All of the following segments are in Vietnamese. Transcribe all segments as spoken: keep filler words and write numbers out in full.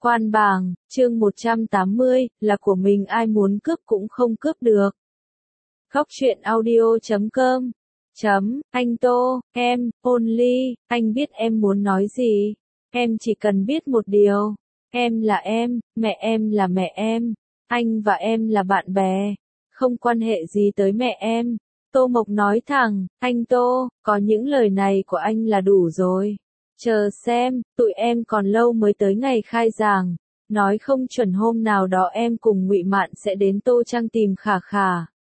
Quan bảng, chương một trăm tám mươi, là của mình ai muốn cướp cũng không cướp được. Khóc chuyện audio chấm com Chấm, anh Tô, em, Only, anh biết em muốn nói gì. Em chỉ cần biết một điều. Em là em, mẹ em là mẹ em. Anh và em là bạn bè. Không quan hệ gì tới mẹ em. Tô Mộc nói thẳng, anh Tô, có những lời này của anh là đủ rồi. Chờ xem, tụi em còn lâu mới tới ngày khai giảng. Nói không chuẩn hôm nào đó em cùng Ngụy Mạn sẽ đến Tô Trang tìm Khả Khả.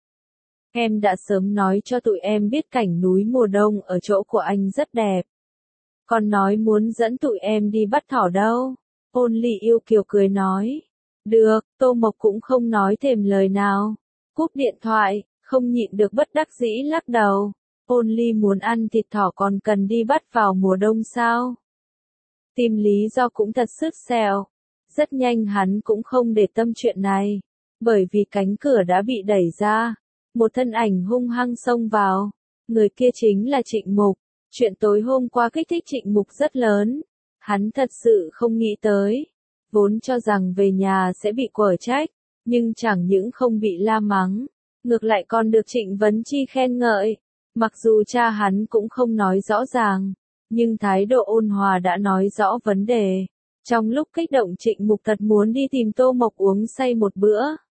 Em đã sớm nói cho tụi em biết cảnh núi mùa đông ở chỗ của anh rất đẹp. Còn nói muốn dẫn tụi em đi bắt thỏ đâu. Only yêu kiều cười nói. Được, Tô Mộc cũng không nói thêm lời nào. Cúp điện thoại, không nhịn được bất đắc dĩ lắc đầu. Only muốn ăn thịt thỏ còn cần đi bắt vào mùa đông sao? Tìm lý do cũng thật sứt sẹo. Rất nhanh hắn cũng không để tâm chuyện này. Bởi vì cánh cửa đã bị đẩy ra. Một thân ảnh hung hăng xông vào. Người kia chính là Trịnh Mục. Chuyện tối hôm qua kích thích Trịnh Mục rất lớn. Hắn thật sự không nghĩ tới. Vốn cho rằng về nhà sẽ bị quở trách. Nhưng chẳng những không bị la mắng. Ngược lại còn được Trịnh Vấn Chi khen ngợi. Mặc dù cha hắn cũng không nói rõ ràng. Nhưng thái độ ôn hòa đã nói rõ vấn đề. Trong lúc kích động Trịnh Mục thật muốn đi tìm Tô Mộc uống say một bữa.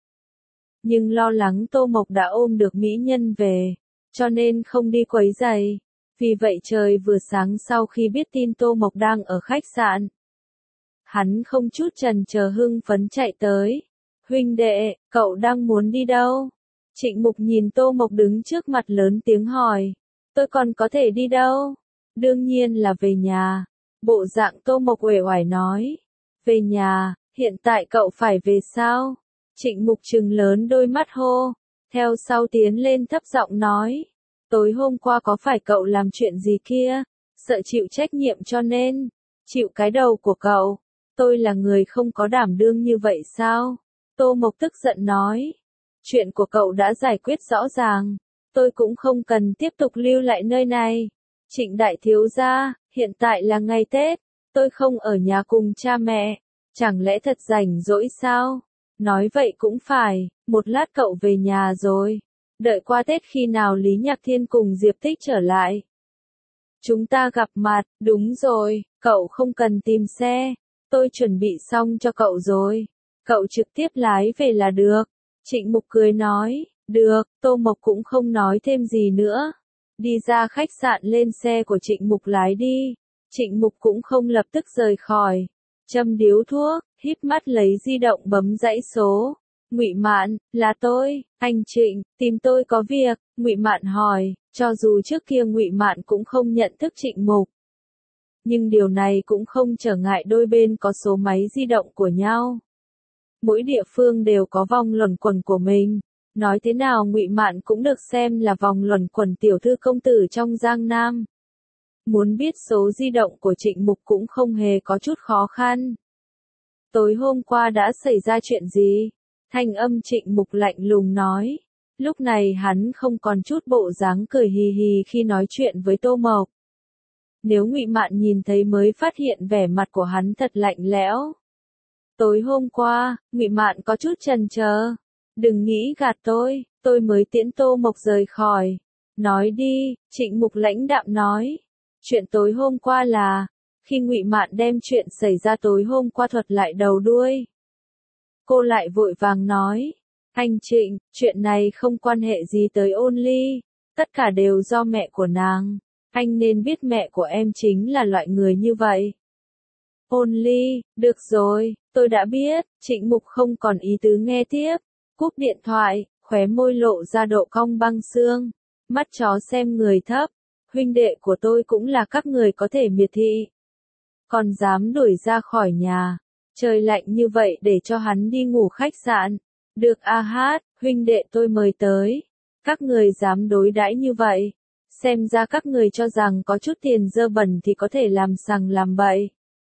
Nhưng lo lắng Tô Mộc đã ôm được mỹ nhân về. Cho nên không đi quấy giày. Vì vậy trời vừa sáng sau khi biết tin Tô Mộc đang ở khách sạn. Hắn không chút chần chờ hưng phấn chạy tới. Huynh đệ, cậu đang muốn đi đâu? Trịnh Mục nhìn Tô Mộc đứng trước mặt lớn tiếng hỏi. Tôi còn có thể đi đâu? Đương nhiên là về nhà. Bộ dạng Tô Mộc uể oải nói. Về nhà, hiện tại cậu phải về sao? Trịnh Mục trừng lớn đôi mắt hô. Theo sau tiến lên thấp giọng nói. Tối hôm qua có phải cậu làm chuyện gì kia? Sợ chịu trách nhiệm cho nên. Chịu cái đầu của cậu. Tôi là người không có đảm đương như vậy sao? Tô Mộc tức giận nói. Chuyện của cậu đã giải quyết rõ ràng. Tôi cũng không cần tiếp tục lưu lại nơi này. Trịnh đại thiếu gia, hiện tại là ngày Tết. Tôi không ở nhà cùng cha mẹ. Chẳng lẽ thật rảnh rỗi sao? Nói vậy cũng phải, một lát cậu về nhà rồi. Đợi qua Tết khi nào Lý Nhạc Thiên cùng Diệp Tích trở lại. Chúng ta gặp mặt, đúng rồi, cậu không cần tìm xe. Tôi chuẩn bị xong cho cậu rồi. Cậu trực tiếp lái về là được. Trịnh Mục cười nói, được, Tô Mộc cũng không nói thêm gì nữa. Đi ra khách sạn lên xe của Trịnh Mục lái đi. Trịnh Mục cũng không lập tức rời khỏi. Châm điếu thuốc, híp mắt lấy di động bấm dãy số. Ngụy Mạn, là tôi, anh Trịnh, tìm tôi có việc. Ngụy Mạn hỏi, cho dù trước kia Ngụy Mạn cũng không nhận thức Trịnh Mục. Nhưng điều này cũng không trở ngại đôi bên có số máy di động của nhau. Mỗi địa phương đều có vòng luẩn quẩn của mình. Nói thế nào Ngụy Mạn cũng được xem là vòng luẩn quẩn tiểu thư công tử trong Giang Nam. Muốn biết số di động của Trịnh Mục cũng không hề có chút khó khăn. Tối hôm qua đã xảy ra chuyện gì? Thanh âm Trịnh Mục lạnh lùng nói. Lúc này hắn không còn chút bộ dáng cười hì hì khi nói chuyện với Tô Mộc. Nếu Ngụy Mạn nhìn thấy mới phát hiện vẻ mặt của hắn thật lạnh lẽo. Tối hôm qua, Ngụy Mạn có chút chần chờ. Đừng nghĩ gạt tôi, tôi mới tiễn Tô Mộc rời khỏi. Nói đi, Trịnh Mục lãnh đạm nói. Chuyện tối hôm qua là, khi Ngụy Mạn đem chuyện xảy ra tối hôm qua thuật lại đầu đuôi. Cô lại vội vàng nói. Anh Trịnh, chuyện này không quan hệ gì tới Only. Tất cả đều do mẹ của nàng. Anh nên biết mẹ của em chính là loại người như vậy. Only, được rồi, tôi đã biết. Trịnh Mục không còn ý tứ nghe tiếp. Cúp điện thoại, khóe môi lộ ra độ cong băng xương. Mắt chó xem người thấp. Huynh đệ của tôi cũng là các người có thể miệt thị. Còn dám đuổi ra khỏi nhà. Trời lạnh như vậy để cho hắn đi ngủ khách sạn. Được a hát, huynh đệ tôi mời tới. Các người dám đối đãi như vậy. Xem ra các người cho rằng có chút tiền dơ bẩn thì có thể làm sằng làm bậy.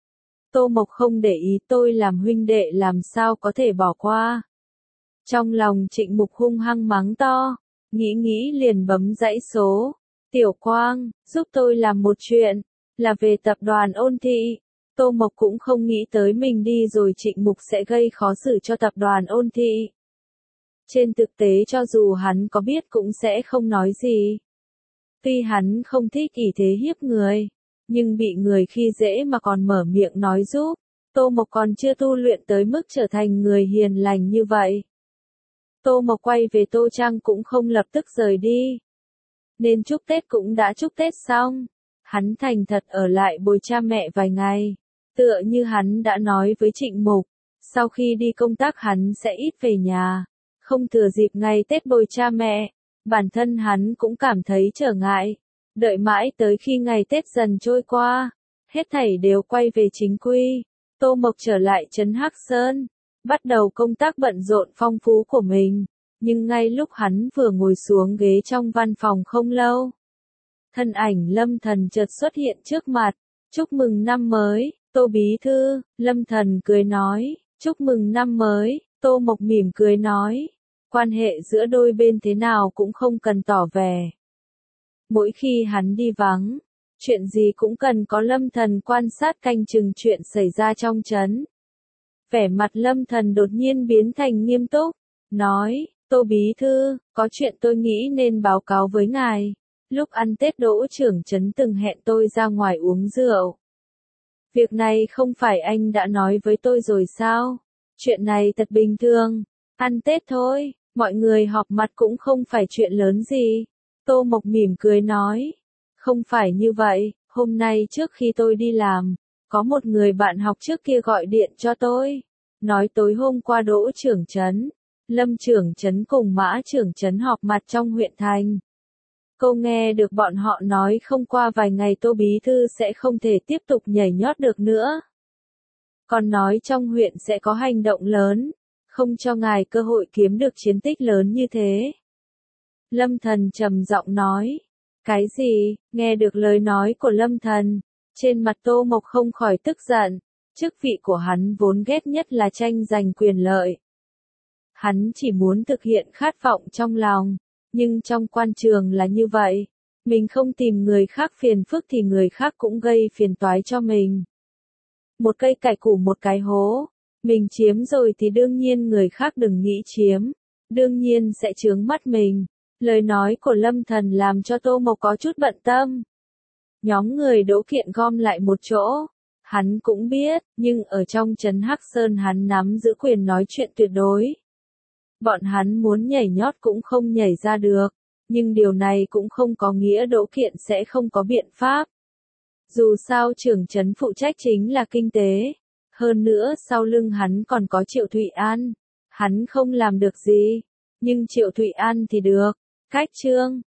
Tô Mộc không để ý tôi làm huynh đệ làm sao có thể bỏ qua. Trong lòng Trịnh Mục hung hăng mắng to. Nghĩ nghĩ liền bấm dãy số. Tiểu Quang, giúp tôi làm một chuyện. Là về tập đoàn Ôn Thị. Tô Mộc cũng không nghĩ tới mình đi rồi Trịnh Mục sẽ gây khó xử cho tập đoàn Ôn Thị. Trên thực tế cho dù hắn có biết cũng sẽ không nói gì. Tuy hắn không thích ỷ thế hiếp người, nhưng bị người khi dễ mà còn mở miệng nói giúp, Tô Mộc còn chưa tu luyện tới mức trở thành người hiền lành như vậy. Tô Mộc quay về Tô Trang cũng không lập tức rời đi. Nên chúc Tết cũng đã chúc Tết xong. Hắn thành thật ở lại bồi cha mẹ vài ngày. Tựa như hắn đã nói với Trịnh Mục, sau khi đi công tác hắn sẽ ít về nhà. Không thừa dịp ngày Tết bồi cha mẹ, bản thân hắn cũng cảm thấy trở ngại. Đợi mãi tới khi ngày Tết dần trôi qua, hết thảy đều quay về chính quy. Tô Mộc trở lại trấn Hắc Sơn, bắt đầu công tác bận rộn phong phú của mình. Nhưng ngay lúc hắn vừa ngồi xuống ghế trong văn phòng không lâu, thân ảnh Lâm Thần chợt xuất hiện trước mặt. Chúc mừng năm mới, Tô Bí Thư, Lâm Thần cười nói. Chúc mừng năm mới, Tô Mộc mỉm cười nói. Quan hệ giữa đôi bên thế nào cũng không cần tỏ vẻ. Mỗi khi hắn đi vắng, chuyện gì cũng cần có Lâm Thần quan sát canh chừng chuyện xảy ra trong trấn. Vẻ mặt Lâm Thần đột nhiên biến thành nghiêm túc, nói, Tô Bí Thư, có chuyện tôi nghĩ nên báo cáo với ngài. Lúc ăn Tết Đỗ trưởng trấn từng hẹn tôi ra ngoài uống rượu. Việc này không phải anh đã nói với tôi rồi sao? Chuyện này thật bình thường, ăn Tết thôi, mọi người họp mặt cũng không phải chuyện lớn gì. Tô Mộc mỉm cười nói, không phải như vậy, hôm nay trước khi tôi đi làm, có một người bạn học trước kia gọi điện cho tôi, nói tối hôm qua Đỗ trưởng trấn, Lâm trưởng trấn cùng Mã trưởng trấn họp mặt trong huyện thành. Cô nghe được bọn họ nói không qua vài ngày Tô Bí Thư sẽ không thể tiếp tục nhảy nhót được nữa. Còn nói trong huyện sẽ có hành động lớn, không cho ngài cơ hội kiếm được chiến tích lớn như thế. Lâm Thần trầm giọng nói, cái gì? Nghe được lời nói của Lâm Thần, trên mặt Tô Mộc không khỏi tức giận, chức vị của hắn vốn ghét nhất là tranh giành quyền lợi. Hắn chỉ muốn thực hiện khát vọng trong lòng, nhưng trong quan trường là như vậy, mình không tìm người khác phiền phức thì người khác cũng gây phiền toái cho mình. Một cây cải củ một cái hố, mình chiếm rồi thì đương nhiên người khác đừng nghĩ chiếm, đương nhiên sẽ chướng mắt mình. Lời nói của Lâm Thần làm cho Tô Mộc có chút bận tâm. Nhóm người Đỗ Kiện gom lại một chỗ, hắn cũng biết, nhưng ở trong trấn Hắc Sơn hắn nắm giữ quyền nói chuyện tuyệt đối. Bọn hắn muốn nhảy nhót cũng không nhảy ra được, nhưng điều này cũng không có nghĩa Đỗ Kiện sẽ không có biện pháp. Dù sao trưởng trấn phụ trách chính là kinh tế, hơn nữa sau lưng hắn còn có Triệu Thụy An, hắn không làm được gì, nhưng Triệu Thụy An thì được. Cách chương